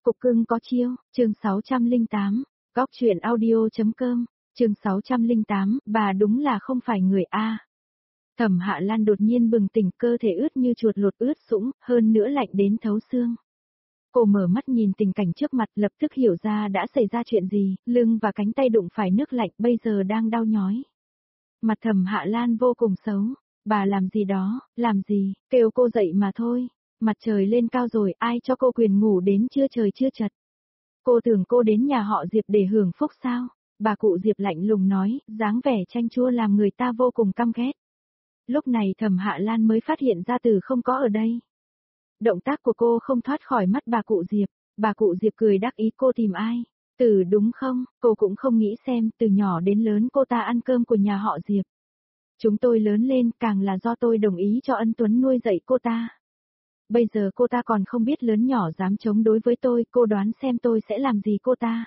cục cưng có chiêu, chương 608, góc truyện audio.com, chương 608, bà đúng là không phải người A. Thẩm Hạ Lan đột nhiên bừng tỉnh, cơ thể ướt như chuột lột ướt sũng, hơn nữa lạnh đến thấu xương. Cô mở mắt nhìn tình cảnh trước mặt, lập tức hiểu ra đã xảy ra chuyện gì, lưng và cánh tay đụng phải nước lạnh bây giờ đang đau nhói. Mặt Thẩm Hạ Lan vô cùng xấu, bà làm gì đó, làm gì, kêu cô dậy mà thôi. Mặt trời lên cao rồi, ai cho cô quyền ngủ đến trưa trời chưa chật. Cô tưởng cô đến nhà họ Diệp để hưởng phúc sao? Bà cụ Diệp lạnh lùng nói, dáng vẻ chanh chua làm người ta vô cùng căm ghét. Lúc này Thẩm Hạ Lan mới phát hiện ra Từ không có ở đây. Động tác của cô không thoát khỏi mắt bà cụ Diệp. Bà cụ Diệp cười đắc ý, cô tìm ai? Từ đúng không? Cô cũng không nghĩ xem, từ nhỏ đến lớn cô ta ăn cơm của nhà họ Diệp. Chúng tôi lớn lên càng là do tôi đồng ý cho Ân Tuấn nuôi dạy cô ta. Bây giờ cô ta còn không biết lớn nhỏ dám chống đối với tôi, cô đoán xem tôi sẽ làm gì cô ta.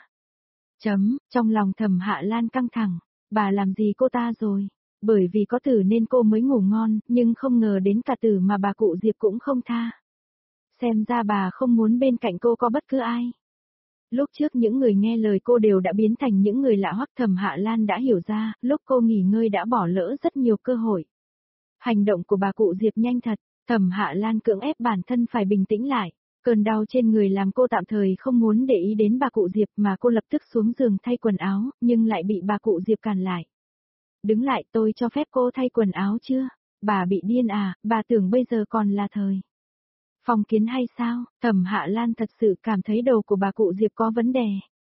Trong lòng Thẩm Hạ Lan căng thẳng, bà làm gì cô ta rồi? Bởi vì có Từ nên cô mới ngủ ngon, nhưng không ngờ đến cả Từ mà bà cụ Diệp cũng không tha. Xem ra bà không muốn bên cạnh cô có bất cứ ai. Lúc trước những người nghe lời cô đều đã biến thành những người lạ hoắc. Thẩm Hạ Lan đã hiểu ra, lúc cô nghỉ ngơi đã bỏ lỡ rất nhiều cơ hội. Hành động của bà cụ Diệp nhanh thật, Thẩm Hạ Lan cưỡng ép bản thân phải bình tĩnh lại. Cơn đau trên người làm cô tạm thời không muốn để ý đến bà cụ Diệp mà cô lập tức xuống giường thay quần áo, nhưng lại bị bà cụ Diệp cản lại. Đứng lại, tôi cho phép cô thay quần áo chưa? Bà bị điên à, bà tưởng bây giờ còn là thời phong kiến hay sao? Thẩm Hạ Lan thật sự cảm thấy đầu của bà cụ Diệp có vấn đề.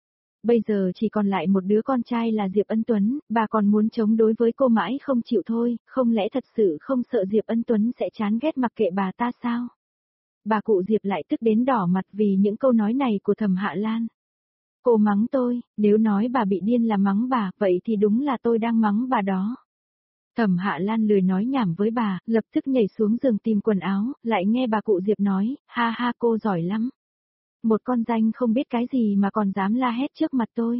Bây giờ chỉ còn lại một đứa con trai là Diệp Ân Tuấn, bà còn muốn chống đối với cô mãi không chịu thôi, không lẽ thật sự không sợ Diệp Ân Tuấn sẽ chán ghét mặc kệ bà ta sao? Bà cụ Diệp lại tức đến đỏ mặt vì những câu nói này của Thẩm Hạ Lan. Cô mắng tôi, nếu nói bà bị điên là mắng bà, vậy thì đúng là tôi đang mắng bà đó. Thẩm Hạ Lan lười nói nhảm với bà, lập tức nhảy xuống giường tìm quần áo, lại nghe bà cụ Diệp nói, ha ha cô giỏi lắm. Một con danh không biết cái gì mà còn dám la hét trước mặt tôi.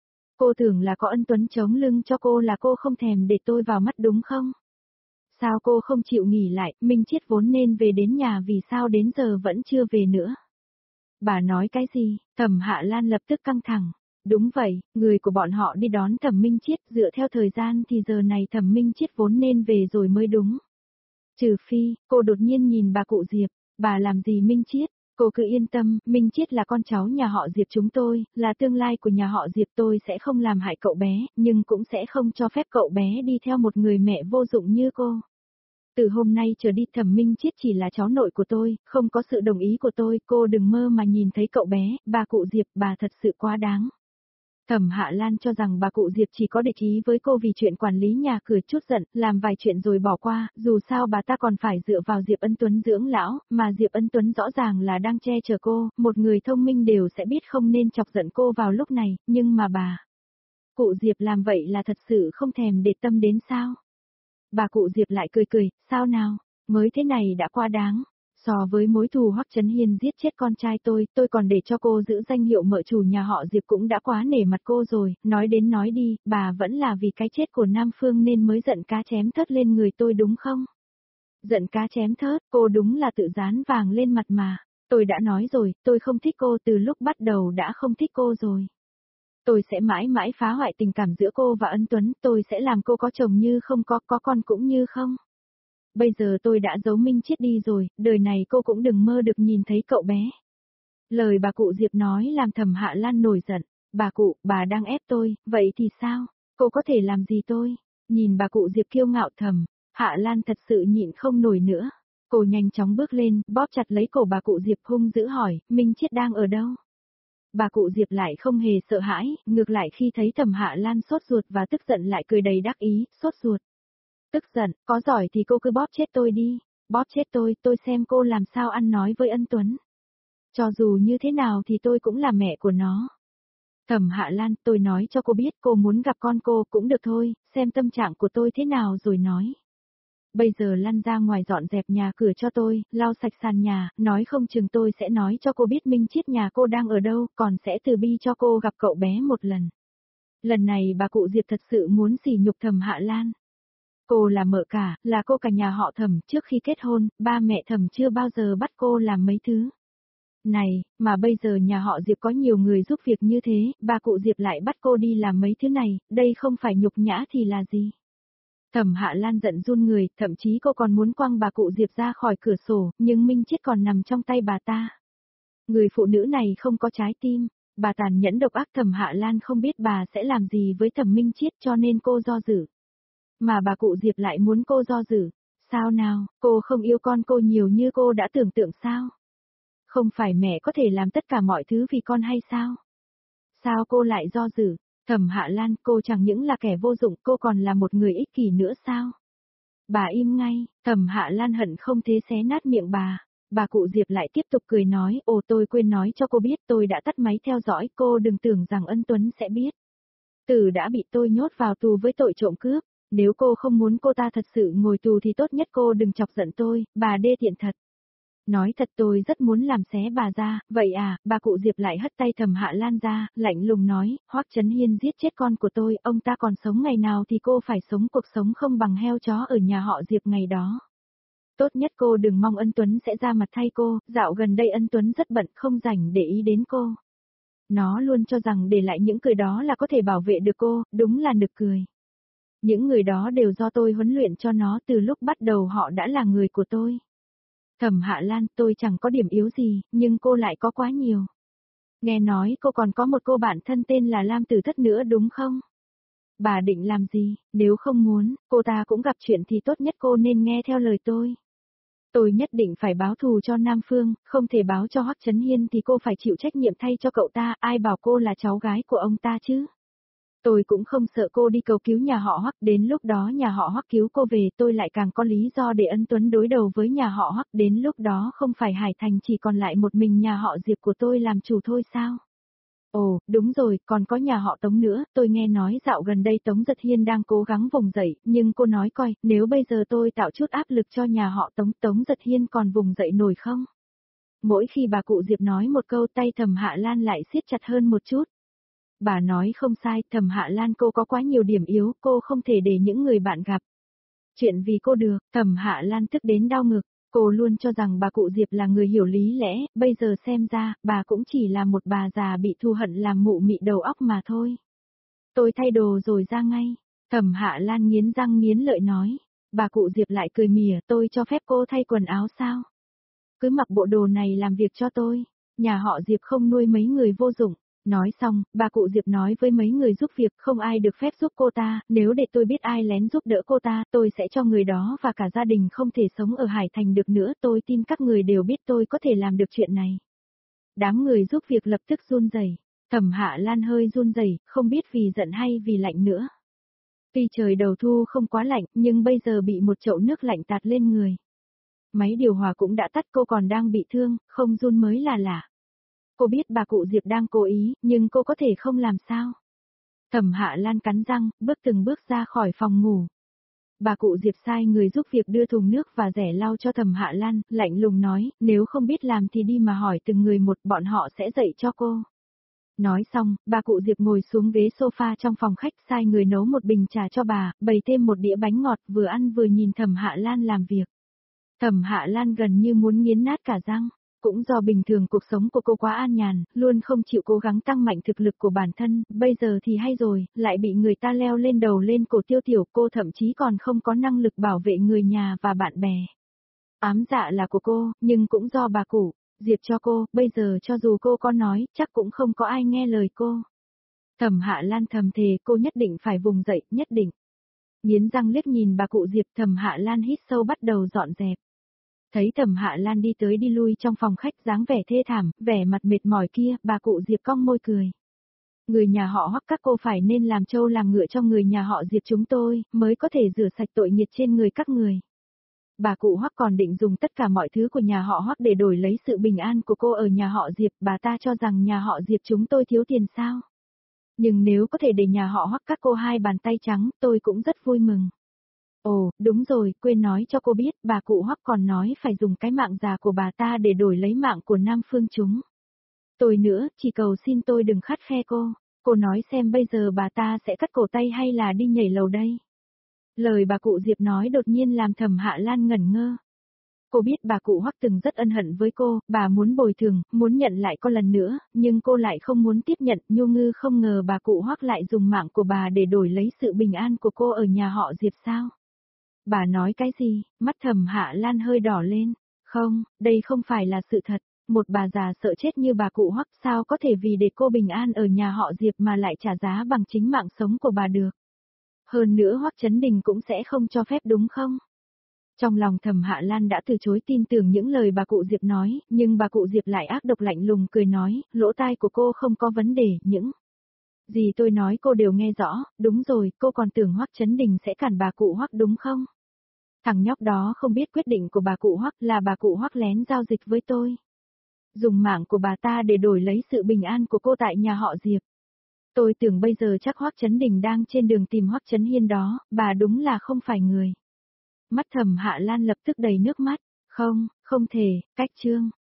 Cô tưởng là có Ân Tuấn chống lưng cho cô là cô không thèm để tôi vào mắt đúng không? Sao cô không chịu nghỉ lại, Minh Chiết vốn nên về đến nhà vì sao đến giờ vẫn chưa về nữa? Bà nói cái gì? Thẩm Hạ Lan lập tức căng thẳng. Đúng vậy, người của bọn họ đi đón Thẩm Minh Chiết, dựa theo thời gian thì giờ này Thẩm Minh Chiết vốn nên về rồi mới đúng. Trừ phi, cô đột nhiên nhìn bà cụ Diệp, bà làm gì Minh Chiết? Cô cứ yên tâm, Minh Chiết là con cháu nhà họ Diệp chúng tôi, là tương lai của nhà họ Diệp, tôi sẽ không làm hại cậu bé, nhưng cũng sẽ không cho phép cậu bé đi theo một người mẹ vô dụng như cô. Từ hôm nay trở đi Thẩm Minh Chiết chỉ là cháu nội của tôi, không có sự đồng ý của tôi, cô đừng mơ mà nhìn thấy cậu bé, bà cụ Diệp, bà thật sự quá đáng. Thẩm Hạ Lan cho rằng bà cụ Diệp chỉ có địch ý với cô vì chuyện quản lý nhà cửa, chút giận, làm vài chuyện rồi bỏ qua, dù sao bà ta còn phải dựa vào Diệp Ân Tuấn dưỡng lão, mà Diệp Ân Tuấn rõ ràng là đang che chở cô, một người thông minh đều sẽ biết không nên chọc giận cô vào lúc này, nhưng mà bà cụ Diệp làm vậy là thật sự không thèm để tâm đến sao? Bà cụ Diệp lại cười cười, sao nào, mới thế này đã quá đáng. So với mối thù Hoắc Chấn Hiên giết chết con trai tôi còn để cho cô giữ danh hiệu mợ chủ nhà họ Diệp cũng đã quá nể mặt cô rồi, nói đến nói đi, bà vẫn là vì cái chết của Nam Phương nên mới giận cá chém thớt lên người tôi đúng không? Giận cá chém thớt, cô đúng là tự dán vàng lên mặt mà. Tôi đã nói rồi, tôi không thích cô, từ lúc bắt đầu đã không thích cô rồi. Tôi sẽ mãi mãi phá hoại tình cảm giữa cô và Ân Tuấn, tôi sẽ làm cô có chồng như không có con cũng như không. Bây giờ tôi đã giấu Minh Chiết đi rồi, đời này cô cũng đừng mơ được nhìn thấy cậu bé. Lời bà cụ Diệp nói làm Thẩm Hạ Lan nổi giận. Bà cụ, bà đang ép tôi, vậy thì sao? Cô có thể làm gì tôi? Nhìn bà cụ Diệp kiêu ngạo Thẩm Hạ Lan thật sự nhịn không nổi nữa. Cô nhanh chóng bước lên, bóp chặt lấy cổ bà cụ Diệp hung dữ hỏi, Minh Chiết đang ở đâu? Bà cụ Diệp lại không hề sợ hãi, ngược lại khi thấy Thẩm Hạ Lan sốt ruột và tức giận lại cười đầy đắc ý, sốt ruột. Tức giận, có giỏi thì cô cứ bóp chết tôi đi, bóp chết tôi xem cô làm sao ăn nói với Ân Tuấn. Cho dù như thế nào thì tôi cũng là mẹ của nó. Thẩm Hạ Lan, tôi nói cho cô biết cô muốn gặp con cô cũng được thôi, xem tâm trạng của tôi thế nào rồi nói. Bây giờ lăn ra ngoài dọn dẹp nhà cửa cho tôi, lau sạch sàn nhà, nói không chừng tôi sẽ nói cho cô biết Minh Chiết nhà cô đang ở đâu, còn sẽ từ bi cho cô gặp cậu bé một lần. Lần này bà cụ Diệp thật sự muốn sỉ nhục Thẩm Hạ Lan. Cô là mợ cả, là cô cả nhà họ Thẩm, trước khi kết hôn, ba mẹ Thẩm chưa bao giờ bắt cô làm mấy thứ Này, mà bây giờ nhà họ Diệp có nhiều người giúp việc như thế, bà cụ Diệp lại bắt cô đi làm mấy thứ này, đây không phải nhục nhã thì là gì? Thẩm Hạ Lan giận run người, thậm chí cô còn muốn quăng bà cụ Diệp ra khỏi cửa sổ, nhưng Minh Chiết còn nằm trong tay bà ta. Người phụ nữ này không có trái tim, bà tàn nhẫn độc ác. Thẩm Hạ Lan không biết bà sẽ làm gì với Thẩm Minh Chiết cho nên cô do dự. Mà bà cụ Diệp lại muốn cô do dự. Sao nào, cô không yêu con cô nhiều như cô đã tưởng tượng sao? Không phải mẹ có thể làm tất cả mọi thứ vì con hay sao? Sao cô lại do dự? Thẩm Hạ Lan, cô chẳng những là kẻ vô dụng, cô còn là một người ích kỷ nữa sao? Bà im ngay, Thẩm Hạ Lan hận không thế xé nát miệng bà. Bà cụ Diệp lại tiếp tục cười nói, ồ tôi quên nói cho cô biết tôi đã tắt máy theo dõi, cô đừng tưởng rằng Ân Tuấn sẽ biết. Tử đã bị tôi nhốt vào tù với tội trộm cướp, nếu cô không muốn cô ta thật sự ngồi tù thì tốt nhất cô đừng chọc giận tôi, bà đê tiện thật. Nói thật tôi rất muốn làm xé bà ra, vậy à, bà cụ Diệp lại hất tay Thẩm Hạ Lan ra, lạnh lùng nói, Hoắc Chấn Hiên giết chết con của tôi, ông ta còn sống ngày nào thì cô phải sống cuộc sống không bằng heo chó ở nhà họ Diệp ngày đó. Tốt nhất cô đừng mong Ân Tuấn sẽ ra mặt thay cô, dạo gần đây Ân Tuấn rất bận không rảnh để ý đến cô. Nó luôn cho rằng để lại những cười đó là có thể bảo vệ được cô, đúng là nực cười. Những người đó đều do tôi huấn luyện cho nó, từ lúc bắt đầu họ đã là người của tôi. Thẩm Hạ Lan, tôi chẳng có điểm yếu gì, nhưng cô lại có quá nhiều. Nghe nói cô còn có một cô bạn thân tên là Lam Tử Thất nữa đúng không? Bà định làm gì, nếu không muốn, cô ta cũng gặp chuyện thì tốt nhất cô nên nghe theo lời tôi. Tôi nhất định phải báo thù cho Nam Phương, không thể báo cho Hoắc Chấn Hiên thì cô phải chịu trách nhiệm thay cho cậu ta, ai bảo cô là cháu gái của ông ta chứ? Tôi cũng không sợ cô đi cầu cứu nhà họ Hoắc, đến lúc đó nhà họ Hoắc cứu cô về tôi lại càng có lý do để Ân Tuấn đối đầu với nhà họ Hoắc, đến lúc đó không phải Hải Thành chỉ còn lại một mình nhà họ Diệp của tôi làm chủ thôi sao? Ồ, đúng rồi, còn có nhà họ Tống nữa, tôi nghe nói dạo gần đây Tống Giật Hiên đang cố gắng vùng dậy, nhưng cô nói coi, nếu bây giờ tôi tạo chút áp lực cho nhà họ Tống Giật Hiên còn vùng dậy nổi không? Mỗi khi bà cụ Diệp nói một câu tay Thẩm Hạ Lan lại siết chặt hơn một chút. Bà nói không sai, Thẩm Hạ Lan cô có quá nhiều điểm yếu, cô không thể để những người bạn gặp. Chuyện vì cô được, Thẩm Hạ Lan tức đến đau ngực, cô luôn cho rằng bà cụ Diệp là người hiểu lý lẽ, bây giờ xem ra, bà cũng chỉ là một bà già bị thù hận làm mụ mị đầu óc mà thôi. Tôi thay đồ rồi ra ngay, Thẩm Hạ Lan nghiến răng nghiến lợi nói, bà cụ Diệp lại cười mỉa, tôi cho phép cô thay quần áo sao? Cứ mặc bộ đồ này làm việc cho tôi, nhà họ Diệp không nuôi mấy người vô dụng. Nói xong, bà cụ Diệp nói với mấy người giúp việc không ai được phép giúp cô ta, nếu để tôi biết ai lén giúp đỡ cô ta, tôi sẽ cho người đó và cả gia đình không thể sống ở Hải Thành được nữa, tôi tin các người đều biết tôi có thể làm được chuyện này. Đám người giúp việc lập tức run rẩy, Thẩm Hạ Lan hơi run rẩy, không biết vì giận hay vì lạnh nữa. Tuy trời đầu thu không quá lạnh, nhưng bây giờ bị một chậu nước lạnh tạt lên người. Máy điều hòa cũng đã tắt, cô còn đang bị thương, không run mới là lạ. Cô biết bà cụ Diệp đang cố ý, nhưng cô có thể không làm sao. Thẩm Hạ Lan cắn răng, bước từng bước ra khỏi phòng ngủ. Bà cụ Diệp sai người giúp việc đưa thùng nước và rẻ lau cho Thẩm Hạ Lan, lạnh lùng nói, nếu không biết làm thì đi mà hỏi từng người một, bọn họ sẽ dạy cho cô. Nói xong, bà cụ Diệp ngồi xuống ghế sofa trong phòng khách, sai người nấu một bình trà cho bà, bày thêm một đĩa bánh ngọt, vừa ăn vừa nhìn Thẩm Hạ Lan làm việc. Thẩm Hạ Lan gần như muốn nghiến nát cả răng. Cũng do bình thường cuộc sống của cô quá an nhàn, luôn không chịu cố gắng tăng mạnh thực lực của bản thân, bây giờ thì hay rồi, lại bị người ta leo lên đầu lên cổ Tiêu Tiểu, cô thậm chí còn không có năng lực bảo vệ người nhà và bạn bè. Ám dạ là của cô, nhưng cũng do bà cụ Diệp cho cô, bây giờ cho dù cô có nói, chắc cũng không có ai nghe lời cô. Thẩm Hạ Lan thầm thề cô nhất định phải vùng dậy, nhất định. Nghiến răng liếc nhìn bà cụ Diệp, Thẩm Hạ Lan hít sâu bắt đầu dọn dẹp. Thấy Thẩm Hạ Lan đi tới đi lui trong phòng khách dáng vẻ thê thảm, vẻ mặt mệt mỏi kia, bà cụ Diệp cong môi cười. Người nhà họ Hoắc các cô phải nên làm trâu làm ngựa cho người nhà họ Diệp chúng tôi, mới có thể rửa sạch tội nghiệt trên người các người. Bà cụ Hoắc còn định dùng tất cả mọi thứ của nhà họ Hoắc để đổi lấy sự bình an của cô ở nhà họ Diệp, bà ta cho rằng nhà họ Diệp chúng tôi thiếu tiền sao? Nhưng nếu có thể để nhà họ Hoắc các cô hai bàn tay trắng, tôi cũng rất vui mừng. Ồ, đúng rồi, quên nói cho cô biết, bà cụ Hoắc còn nói phải dùng cái mạng già của bà ta để đổi lấy mạng của Nam Phương chúng. Tôi nữa, chỉ cầu xin tôi đừng khắt khe cô nói xem bây giờ bà ta sẽ cắt cổ tay hay là đi nhảy lầu đây. Lời bà cụ Diệp nói đột nhiên làm Thẩm Hạ Lan ngẩn ngơ. Cô biết bà cụ Hoắc từng rất ân hận với cô, bà muốn bồi thường, muốn nhận lại cô lần nữa, nhưng cô lại không muốn tiếp nhận. Nhu Ngư không ngờ bà cụ Hoắc lại dùng mạng của bà để đổi lấy sự bình an của cô ở nhà họ Diệp sao? Bà nói cái gì? Mắt Thẩm Hạ Lan hơi đỏ lên. Không, đây không phải là sự thật. Một bà già sợ chết như bà cụ Hoắc sao có thể vì để cô bình an ở nhà họ Diệp mà lại trả giá bằng chính mạng sống của bà được. Hơn nữa Hoắc Chấn Đình cũng sẽ không cho phép đúng không? Trong lòng Thẩm Hạ Lan đã từ chối tin tưởng những lời bà cụ Diệp nói, nhưng bà cụ Diệp lại ác độc lạnh lùng cười nói, lỗ tai của cô không có vấn đề, những gì tôi nói cô đều nghe rõ, đúng rồi, cô còn tưởng Hoắc Chấn Đình sẽ cản bà cụ Hoắc đúng không? Thằng nhóc đó không biết quyết định của bà cụ Hoắc là bà cụ Hoắc lén giao dịch với tôi. Dùng mạng của bà ta để đổi lấy sự bình an của cô tại nhà họ Diệp. Tôi tưởng bây giờ chắc Hoắc Chấn Đình đang trên đường tìm Hoắc Chấn Hiên đó, bà đúng là không phải người. Mắt Thẩm Hạ Lan lập tức đầy nước mắt, không, không thể, cách Trương.